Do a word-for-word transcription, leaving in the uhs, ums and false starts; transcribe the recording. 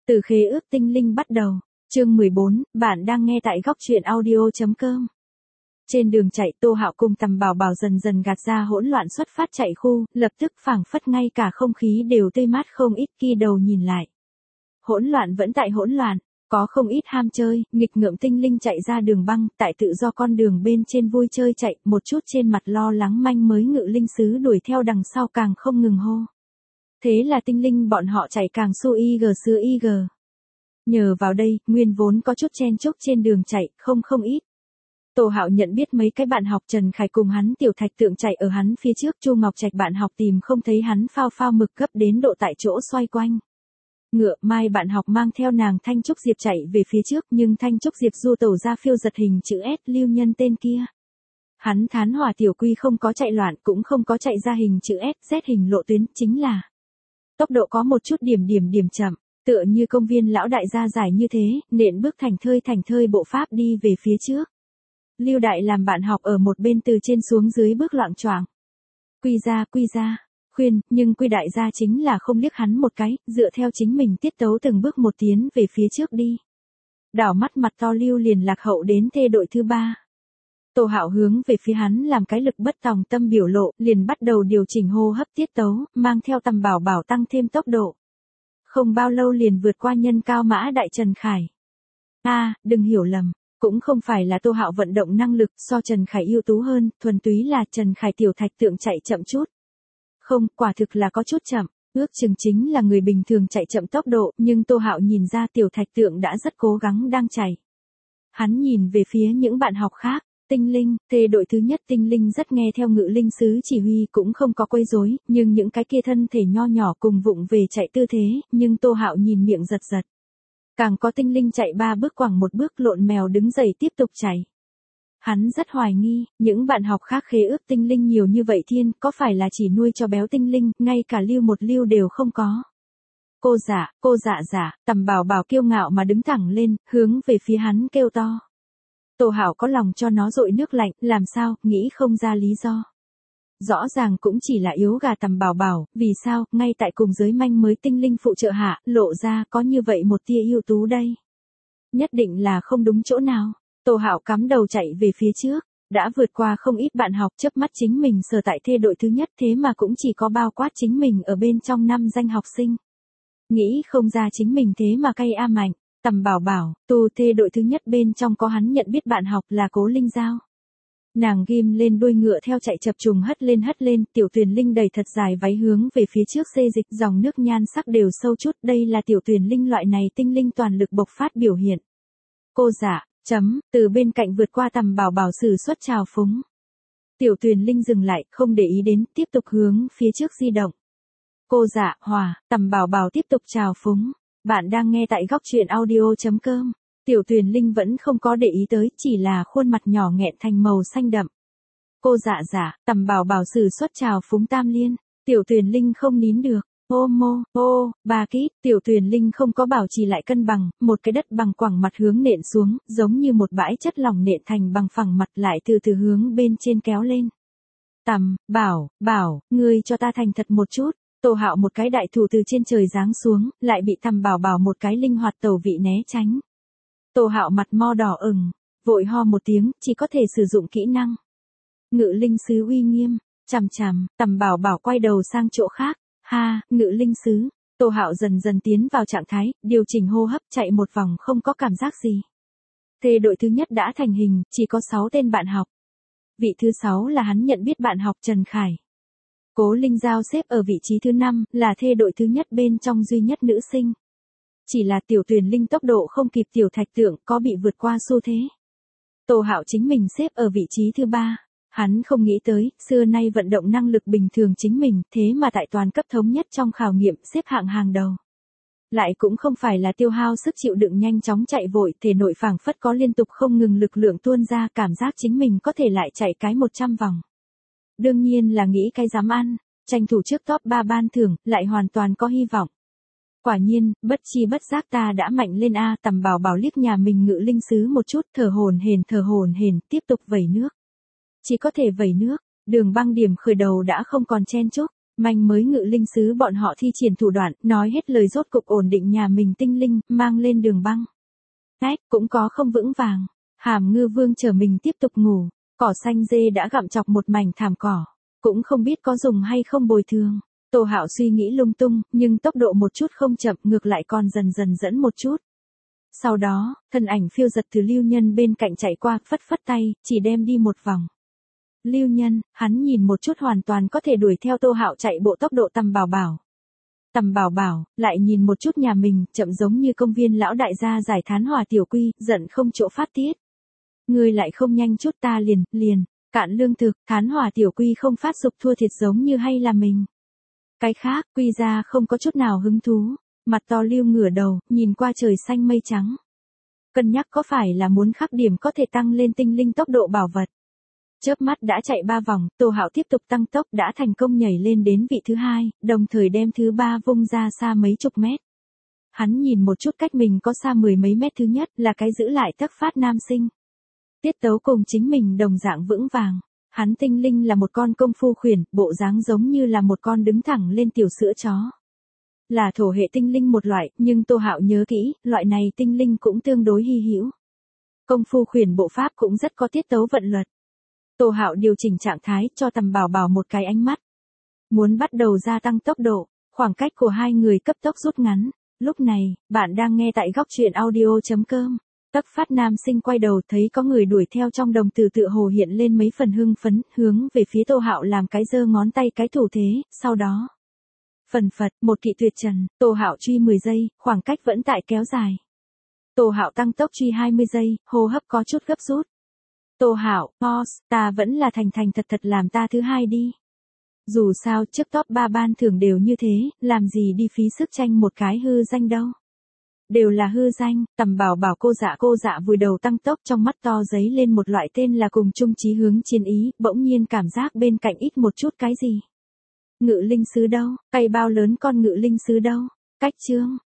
Từ khế ước tinh linh bắt đầu. Chương mười bốn, bạn đang nghe tại góc truyện audio.com. Trên đường chạy, Tô Hạo cùng Tầm Bảo Bảo dần dần gạt ra hỗn loạn xuất phát chạy khu, lập tức phảng phất ngay cả không khí đều tươi mát không ít. Khi đầu nhìn lại, hỗn loạn vẫn tại hỗn loạn, có không ít ham chơi, nghịch ngợm tinh linh chạy ra đường băng, tại tự do con đường bên trên vui chơi chạy, một chút trên mặt lo lắng manh mới ngự linh sứ đuổi theo đằng sau càng không ngừng hô. Thế là tinh linh bọn họ chạy càng su y gờ xưa y gờ. Nhờ vào đây, nguyên vốn có chút chen chúc trên đường chạy, không không ít. Tô Hạo nhận biết mấy cái bạn học Trần Khải cùng hắn Tiểu Thạch Tượng chạy ở hắn phía trước, Chu Ngọc Trạch bạn học tìm không thấy hắn phao phao mực gấp đến độ tại chỗ xoay quanh. Ngựa Mai bạn học mang theo nàng Thanh Trúc Diệp chạy về phía trước, nhưng Thanh Trúc Diệp du tẩu ra phiêu giật hình chữ S lưu nhân tên kia. Hắn Thán Hỏa Tiểu Quy không có chạy loạn, cũng không có chạy ra hình chữ S, Z hình lộ tuyến, chính là tốc độ có một chút điểm điểm điểm chậm, tựa như công viên lão đại gia giải như thế, nện bước thành thơi thành thơi bộ pháp đi về phía trước. Lưu Đại làm bạn học ở một bên từ trên xuống dưới bước loạng choạng. Quy ra, quy ra, khuyên, nhưng Quy đại gia chính là không liếc hắn một cái, dựa theo chính mình tiết tấu từng bước một tiến về phía trước đi. Đảo mắt mặt to Lưu liền lạc hậu đến thê đội thứ ba. Tô Hạo hướng về phía hắn làm cái lực bất tòng tâm biểu lộ, liền bắt đầu điều chỉnh hô hấp tiết tấu, mang theo Tầm Bảo Bảo tăng thêm tốc độ. Không bao lâu liền vượt qua nhân cao mã đại Trần Khải. A, à, đừng hiểu lầm, cũng không phải là Tô Hạo vận động năng lực so Trần Khải ưu tú hơn, thuần túy là Trần Khải Tiểu Thạch Tượng chạy chậm chút. Không, quả thực là có chút chậm, ước chừng chính là người bình thường chạy chậm tốc độ, nhưng Tô Hạo nhìn ra Tiểu Thạch Tượng đã rất cố gắng đang chạy. Hắn nhìn về phía những bạn học khác. Tinh linh, thê đội thứ nhất tinh linh rất nghe theo ngự linh sứ chỉ huy, cũng không có quấy rối, nhưng những cái kia thân thể nho nhỏ cùng vụng về chạy tư thế, nhưng Tô Hạo nhìn miệng giật giật. Càng có tinh linh chạy ba bước quẳng một bước lộn mèo đứng dậy tiếp tục chạy. Hắn rất hoài nghi, những bạn học khác khế ước tinh linh nhiều như vậy thiên, có phải là chỉ nuôi cho béo tinh linh, ngay cả lưu một lưu đều không có. Cô dạ, cô dạ dạ, Tầm Bảo Bảo kiêu ngạo mà đứng thẳng lên, hướng về phía hắn kêu to. Tô Hạo có lòng cho nó dội nước lạnh, làm sao, nghĩ không ra lý do. Rõ ràng cũng chỉ là yếu gà Tầm Bảo Bảo, vì sao, ngay tại cùng giới manh mới tinh linh phụ trợ hạ, lộ ra có như vậy một tia ưu tú đây. Nhất định là không đúng chỗ nào. Tô Hạo cắm đầu chạy về phía trước, đã vượt qua không ít bạn học, chớp mắt chính mình sở tại thê đội thứ nhất, thế mà cũng chỉ có bao quát chính mình ở bên trong năm danh học sinh. Nghĩ không ra chính mình thế mà cay a mạnh. Tầm Bảo Bảo, tu thê đội thứ nhất bên trong có hắn nhận biết bạn học là Cố Linh Giao. Nàng ghim lên đuôi ngựa theo chạy chập trùng hất lên hất lên, Tiểu Tuyền Linh đẩy thật dài váy hướng về phía trước xê dịch, dòng nước nhan sắc đều sâu chút, đây là Tiểu Tuyền Linh loại này tinh linh toàn lực bộc phát biểu hiện. Cô dạ, chấm, từ bên cạnh vượt qua Tầm Bảo Bảo sử xuất trào phúng. Tiểu Tuyền Linh dừng lại, không để ý đến, tiếp tục hướng phía trước di động. Cô dạ, hòa, Tầm Bảo Bảo tiếp tục trào phúng. Bạn đang nghe tại góc truyện audio.com. Tiểu Tuyền Linh vẫn không có để ý tới, chỉ là khuôn mặt nhỏ nghẹn thành màu xanh đậm. Cô dạ dạ, Tầm Bảo Bảo sử xuất trào phúng tam liên. Tiểu Tuyền Linh không nín được. Ô mô, ô, ba kít. Tiểu Tuyền Linh không có bảo trì lại cân bằng, một cái đất bằng quẳng mặt hướng nện xuống, giống như một bãi chất lỏng nện thành bằng phẳng mặt lại từ từ hướng bên trên kéo lên. Tầm, Bảo, Bảo, ngươi cho ta thành thật một chút. Tô Hạo một cái đại thủ từ trên trời giáng xuống, lại bị Tầm Bảo Bảo một cái linh hoạt tẩu vị né tránh. Tô Hạo mặt mo đỏ ửng, vội ho một tiếng, chỉ có thể sử dụng kỹ năng. Ngự linh sứ uy nghiêm, chằm chằm, Tầm Bảo Bảo quay đầu sang chỗ khác, ha, ngự linh sứ. Tô Hạo dần dần tiến vào trạng thái, điều chỉnh hô hấp chạy một vòng không có cảm giác gì. Thê đội thứ nhất đã thành hình, chỉ có sáu tên bạn học. Vị thứ sáu là hắn nhận biết bạn học Trần Khải. Cố Linh Giao xếp ở vị trí thứ năm, là thê đội thứ nhất bên trong duy nhất nữ sinh. Chỉ là Tiểu Tuyền Linh tốc độ không kịp Tiểu Thạch Tượng, có bị vượt qua xu thế. Tô Hạo chính mình xếp ở vị trí thứ ba. Hắn không nghĩ tới, xưa nay vận động năng lực bình thường chính mình, thế mà tại toàn cấp thống nhất trong khảo nghiệm xếp hạng hàng đầu. Lại cũng không phải là tiêu hao sức chịu đựng nhanh chóng chạy vội, thể nội phảng phất có liên tục không ngừng lực lượng tuôn ra, cảm giác chính mình có thể lại chạy cái một trăm vòng. Đương nhiên là nghĩ cái dám ăn, tranh thủ trước top ba ban thưởng, lại hoàn toàn có hy vọng. Quả nhiên, bất chi bất giác ta đã mạnh lên a. Tầm Bảo Bảo liếc nhà mình ngự linh sứ một chút, thở hổn hển thở hổn hển, tiếp tục vẩy nước. Chỉ có thể vẩy nước, đường băng điểm khởi đầu đã không còn chen chúc, Manh mới ngự linh sứ bọn họ thi triển thủ đoạn, nói hết lời rốt cục ổn định nhà mình tinh linh, mang lên đường băng. Ách, cũng có không vững vàng. Hàm Ngư Vương chờ mình tiếp tục ngủ, cỏ xanh dê đã gặm chọc một mảnh thảm cỏ, cũng không biết có dùng hay không bồi thường. Tô Hạo suy nghĩ lung tung, nhưng tốc độ một chút không chậm, ngược lại còn dần dần dẫn một chút. Sau đó, thân ảnh phiêu giật từ Lưu Nhân bên cạnh chạy qua, phất phất tay, chỉ đem đi một vòng. Lưu Nhân, hắn nhìn một chút hoàn toàn có thể đuổi theo Tô Hạo chạy bộ tốc độ Tầm Bảo Bảo. Tầm Bảo Bảo, lại nhìn một chút nhà mình, chậm giống như công viên lão đại gia giải Thán Hòa tiểu quy, giận không chỗ phát tiết. Ngươi lại không nhanh chút ta liền, liền, cạn lương thực, Thán Hòa tiểu quy không phát dục thua thiệt giống như hay là mình. Cái khác, quy ra không có chút nào hứng thú, mặt to Lưu ngửa đầu, nhìn qua trời xanh mây trắng. Cân nhắc có phải là muốn khắc điểm có thể tăng lên tinh linh tốc độ bảo vật. Chớp mắt đã chạy ba vòng, Tô Hạo tiếp tục tăng tốc đã thành công nhảy lên đến vị thứ hai, đồng thời đem thứ ba vung ra xa mấy chục mét. Hắn nhìn một chút cách mình có xa mười mấy mét thứ nhất là cái giữ lại tấc phát nam sinh. Tiết tấu cùng chính mình đồng dạng vững vàng. Hắn tinh linh là một con công phu khuyển, bộ dáng giống như là một con đứng thẳng lên tiểu sữa chó. Là thổ hệ tinh linh một loại, nhưng Tô Hạo nhớ kỹ, loại này tinh linh cũng tương đối hy hữu. Công phu khuyển bộ pháp cũng rất có tiết tấu vận luật. Tô Hạo điều chỉnh trạng thái cho Tầm Bảo Bảo một cái ánh mắt. Muốn bắt đầu gia tăng tốc độ, khoảng cách của hai người cấp tốc rút ngắn. Lúc này, bạn đang nghe tại góc truyện audio chấm com. Tấc phát nam sinh quay đầu thấy có người đuổi theo trong đồng tử tựa hồ hiện lên mấy phần hưng phấn, hướng về phía Tô Hạo làm cái giơ ngón tay cái thủ thế, sau đó. Phần phật, một kỵ tuyệt trần, Tô Hạo truy mười giây, khoảng cách vẫn tại kéo dài. Tô Hạo tăng tốc truy hai mươi giây, hô hấp có chút gấp rút. Tô Hạo, boss, ta vẫn là thành thành thật thật làm ta thứ hai đi. Dù sao trước top ba ban thưởng đều như thế, làm gì đi phí sức tranh một cái hư danh đâu. Đều là hư danh, Tầm Bảo Bảo cô dạ cô dạ vùi đầu tăng tốc trong mắt to giấy lên một loại tên là cùng chung chí hướng chiến ý, bỗng nhiên cảm giác bên cạnh ít một chút cái gì. Ngự linh sứ đâu, cây bao lớn con ngự linh sứ đâu, cách chương.